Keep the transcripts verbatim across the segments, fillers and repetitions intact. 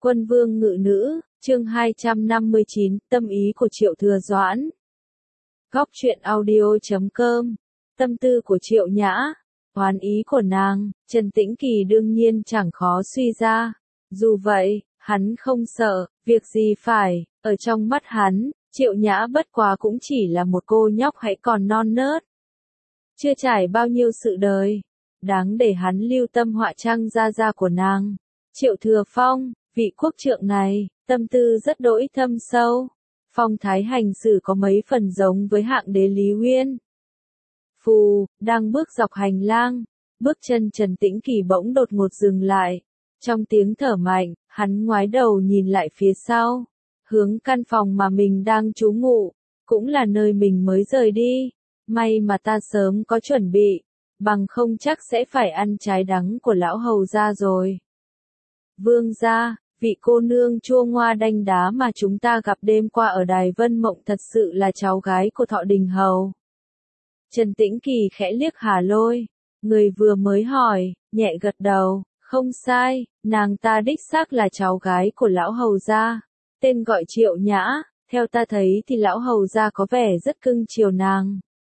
Quân vương ngự nữ, chương hai trăm năm mươi chín, tâm ý của Triệu Thừa Doãn. Góc truyện audio chấm com, tâm tư của Triệu Nhã, oán ý của nàng, Trần Tĩnh Kỳ đương nhiên chẳng khó suy ra. Dù vậy, hắn không sợ, việc gì phải, ở trong mắt hắn, Triệu Nhã bất quá cũng chỉ là một cô nhóc hãy còn non nớt. Chưa trải bao nhiêu sự đời, đáng để hắn lưu tâm họa trang gia gia của nàng. Triệu Thừa Phong, vị quốc trượng này, tâm tư rất đỗi thâm sâu. Phong thái hành xử có mấy phần giống với hạng đế Lý Uyên. Phù, đang bước dọc hành lang, bước chân Trần Tĩnh Kỳ bỗng đột ngột dừng lại. Trong tiếng thở mạnh, hắn ngoái đầu nhìn lại phía sau, hướng căn phòng mà mình đang trú ngụ, cũng là nơi mình mới rời đi. May mà ta sớm có chuẩn bị, bằng không chắc sẽ phải ăn trái đắng của lão hầu gia rồi. Vương gia, vị cô nương chua ngoa đanh đá mà chúng ta gặp đêm qua ở Đài Vân Mộng thật sự là cháu gái của Thọ Đình Hầu. Trần Tĩnh Kỳ khẽ liếc Hà Lôi, người vừa mới hỏi, nhẹ gật đầu, không sai, nàng ta đích xác là cháu gái của lão hầu gia, tên gọi Triệu Nhã, theo ta thấy thì lão hầu gia có vẻ rất cưng chiều nàng.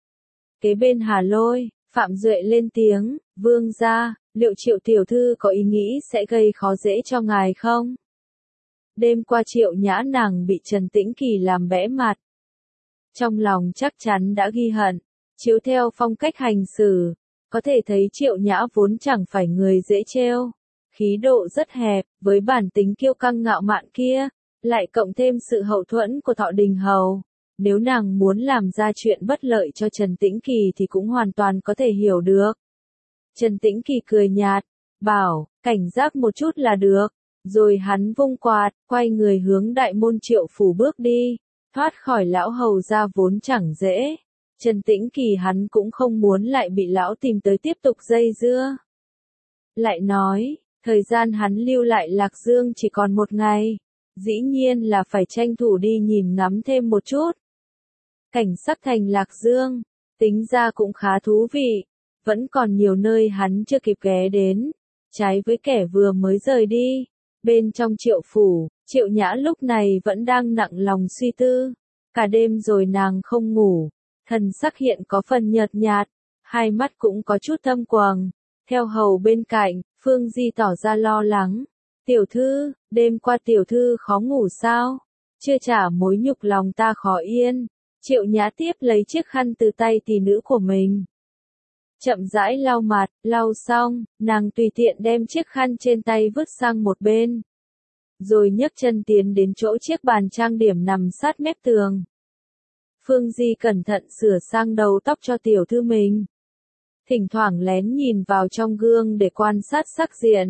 Kế bên Hà Lôi, Phạm Duệ lên tiếng, vương gia, liệu Triệu tiểu thư có ý nghĩ sẽ gây khó dễ cho ngài không? Đêm qua Triệu Nhã nàng bị Trần Tĩnh Kỳ làm bẽ mặt. Trong lòng chắc chắn đã ghi hận, chiếu theo phong cách hành xử, có thể thấy Triệu Nhã vốn chẳng phải người dễ trêu, khí độ rất hẹp, với bản tính kiêu căng ngạo mạn kia, lại cộng thêm sự hậu thuẫn của Thọ Đình Hầu. Nếu nàng muốn làm ra chuyện bất lợi cho Trần Tĩnh Kỳ thì cũng hoàn toàn có thể hiểu được. Trần Tĩnh Kỳ cười nhạt, bảo, cảnh giác một chút là được, rồi hắn vung quạt, quay người hướng đại môn Triệu phủ bước đi, thoát khỏi lão hầu gia vốn chẳng dễ. Trần Tĩnh Kỳ hắn cũng không muốn lại bị lão tìm tới tiếp tục dây dưa. Lại nói, thời gian hắn lưu lại Lạc Dương chỉ còn một ngày, dĩ nhiên là phải tranh thủ đi nhìn ngắm thêm một chút. Cảnh sắc thành Lạc Dương, tính ra cũng khá thú vị, vẫn còn nhiều nơi hắn chưa kịp ghé đến, trái với kẻ vừa mới rời đi. Bên trong Triệu phủ, Triệu Nhã lúc này vẫn đang nặng lòng suy tư, cả đêm rồi nàng không ngủ, thần sắc hiện có phần nhợt nhạt, hai mắt cũng có chút thâm quầng. Theo hầu bên cạnh, Phương Di tỏ ra lo lắng, tiểu thư, đêm qua tiểu thư khó ngủ sao? Chưa trả mối nhục lòng ta khó yên. Triệu Nhã tiếp lấy chiếc khăn từ tay tỷ nữ của mình, chậm rãi lau mặt, lau xong, nàng tùy tiện đem chiếc khăn trên tay vứt sang một bên, rồi nhấc chân tiến đến chỗ chiếc bàn trang điểm nằm sát mép tường. Phương Di cẩn thận sửa sang đầu tóc cho tiểu thư mình, thỉnh thoảng lén nhìn vào trong gương để quan sát sắc diện.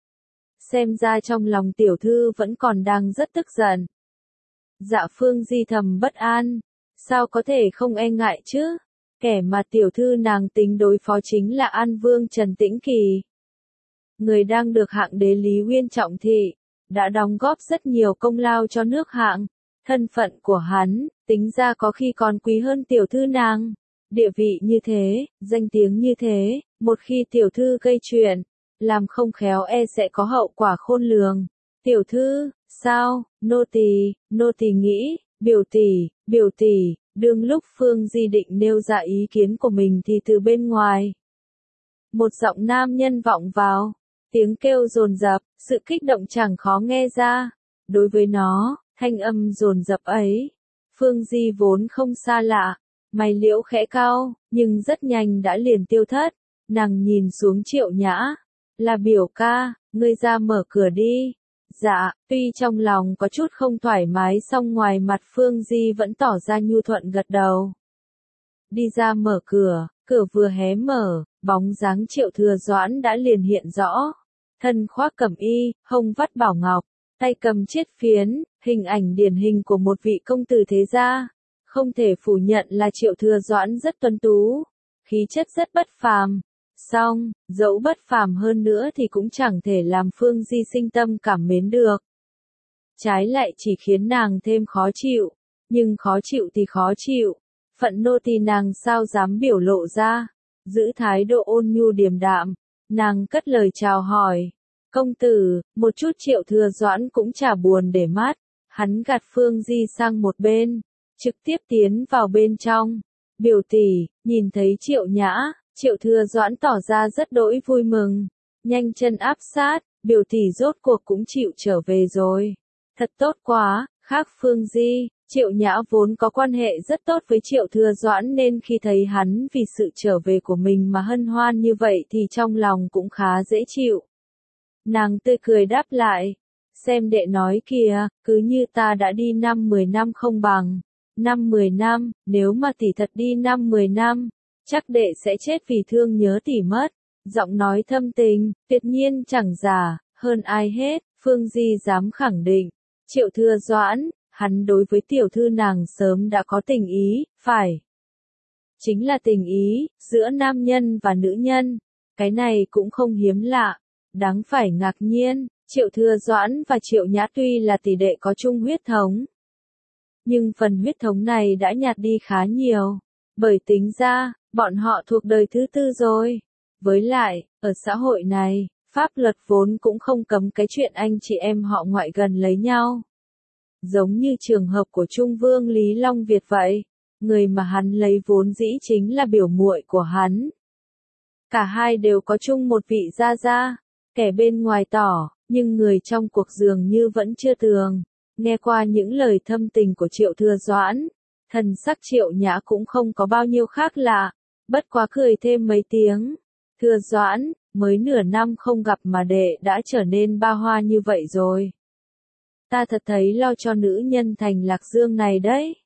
Xem ra trong lòng tiểu thư vẫn còn đang rất tức giận. Dạ Phương Di thầm bất an, sao có thể không e ngại chứ? Kẻ mà tiểu thư nàng tính đối phó chính là An Vương Trần Tĩnh Kỳ, người đang được hạng đế Lý Uyên trọng thị, đã đóng góp rất nhiều công lao cho nước hạng. Thân phận của hắn, tính ra có khi còn quý hơn tiểu thư nàng. Địa vị như thế, danh tiếng như thế, một khi tiểu thư gây chuyện, làm không khéo e sẽ có hậu quả khôn lường. Tiểu thư, sao, nô tỳ, nô tỳ nghĩ, biểu tỷ, biểu tỷ. Đương lúc Phương Di định nêu ra ý kiến của mình thì từ bên ngoài, một giọng nam nhân vọng vào, tiếng kêu dồn dập, sự kích động chẳng khó nghe ra. Đối với nó, thanh âm dồn dập ấy, Phương Di vốn không xa lạ, mày liễu khẽ cau, nhưng rất nhanh đã liền tiêu thất. Nàng nhìn xuống Triệu Nhã, là biểu ca, ngươi ra mở cửa đi. Dạ, tuy trong lòng có chút không thoải mái song ngoài mặt Phương Di vẫn tỏ ra nhu thuận gật đầu. Đi ra mở cửa, cửa vừa hé mở, bóng dáng Triệu Thừa Doãn đã liền hiện rõ. Thân khoác cẩm y, hông vắt bảo ngọc, tay cầm chiết phiến, hình ảnh điển hình của một vị công tử thế gia. Không thể phủ nhận là Triệu Thừa Doãn rất tuấn tú, khí chất rất bất phàm. Song, dẫu bất phàm hơn nữa thì cũng chẳng thể làm Phương Di sinh tâm cảm mến được. Trái lại chỉ khiến nàng thêm khó chịu, nhưng khó chịu thì khó chịu, phận nô tỳ nàng sao dám biểu lộ ra, giữ thái độ ôn nhu điềm đạm, nàng cất lời chào hỏi, Công tử, một chút Triệu Thừa Doãn cũng chả buồn để mắt, hắn gạt Phương Di sang một bên, trực tiếp tiến vào bên trong. Biểu tỷ, nhìn thấy Triệu Nhã, Triệu Thừa Doãn tỏ ra rất đỗi vui mừng, nhanh chân áp sát, biểu tỷ rốt cuộc cũng chịu trở về rồi. Thật tốt quá, khác Phương Di, Triệu Nhã vốn có quan hệ rất tốt với Triệu Thừa Doãn nên khi thấy hắn vì sự trở về của mình mà hân hoan như vậy thì trong lòng cũng khá dễ chịu. Nàng tươi cười đáp lại, xem đệ nói kìa, cứ như ta đã đi năm mười năm không bằng. Năm mười năm, nếu mà tỷ thật đi năm mười năm, chắc đệ sẽ chết vì thương nhớ tỷ mất. Giọng nói thâm tình, tuyệt nhiên chẳng giả, hơn ai hết, Phương Di dám khẳng định. Triệu Thừa Doãn, hắn đối với tiểu thư nàng sớm đã có tình ý, phải. Chính là tình ý, giữa nam nhân và nữ nhân. Cái này cũng không hiếm lạ. Đáng phải ngạc nhiên, Triệu Thừa Doãn và Triệu Nhã tuy là tỷ đệ có chung huyết thống. Nhưng phần huyết thống này đã nhạt đi khá nhiều. Bởi tính ra, bọn họ thuộc đời thứ tư rồi. Với lại, ở xã hội này, pháp luật vốn cũng không cấm cái chuyện anh chị em họ ngoại gần lấy nhau. Giống như trường hợp của Trung Vương Lý Long Việt vậy, người mà hắn lấy vốn dĩ chính là biểu muội của hắn. Cả hai đều có chung một vị gia gia, kẻ bên ngoài tỏ, nhưng người trong cuộc dường như vẫn chưa tường. Nghe qua những lời thâm tình của Triệu Thừa Doãn, thần sắc Triệu Nhã cũng không có bao nhiêu khác lạ, bất quá cười thêm mấy tiếng. Thừa Doãn, mới nửa năm không gặp mà đệ đã trở nên ba hoa như vậy rồi. Ta thật thấy lo cho nữ nhân Thành Lạc Dương này đấy.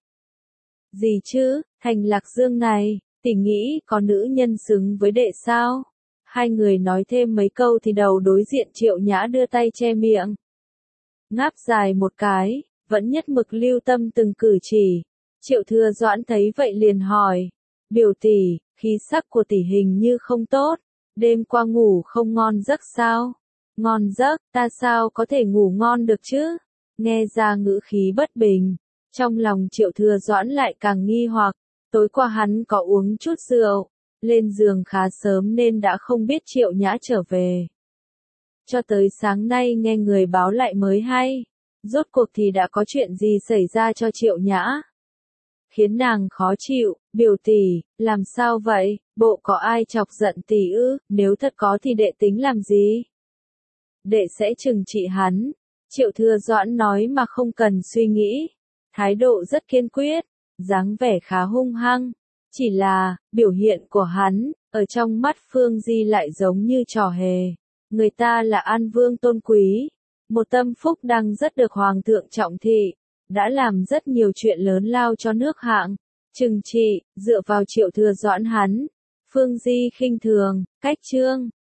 Gì chứ, Thành Lạc Dương này, tỷ nghĩ có nữ nhân xứng với đệ sao? Hai người nói thêm mấy câu thì đầu đối diện Triệu Nhã đưa tay che miệng. Ngáp dài một cái, vẫn nhất mực lưu tâm từng cử chỉ. Triệu Thừa Doãn thấy vậy liền hỏi. Biểu tỷ, khí sắc của tỷ hình như không tốt. Đêm qua ngủ không ngon giấc sao? Ngon giấc, ta sao có thể ngủ ngon được chứ? Nghe ra ngữ khí bất bình. Trong lòng Triệu Thừa Doãn lại càng nghi hoặc. Tối qua hắn có uống chút rượu. Lên giường khá sớm nên đã không biết Triệu Nhã trở về. Cho tới sáng nay nghe người báo lại mới hay. Rốt cuộc thì đã có chuyện gì xảy ra cho Triệu Nhã? Khiến nàng khó chịu, biểu tỷ, làm sao vậy, bộ có ai chọc giận tỷ ư, nếu thật có thì đệ tính làm gì? Đệ sẽ trừng trị hắn. Triệu Thừa Doãn nói mà không cần suy nghĩ. Thái độ rất kiên quyết, dáng vẻ khá hung hăng. Chỉ là, biểu hiện của hắn, ở trong mắt Phương Di lại giống như trò hề. Người ta là An Vương tôn quý, một tâm phúc đang rất được Hoàng thượng trọng thị, đã làm rất nhiều chuyện lớn lao cho nước Hạng. Trừng trị, dựa vào Triệu Thừa Doãn hắn, Phương Di khinh thường, cách trương,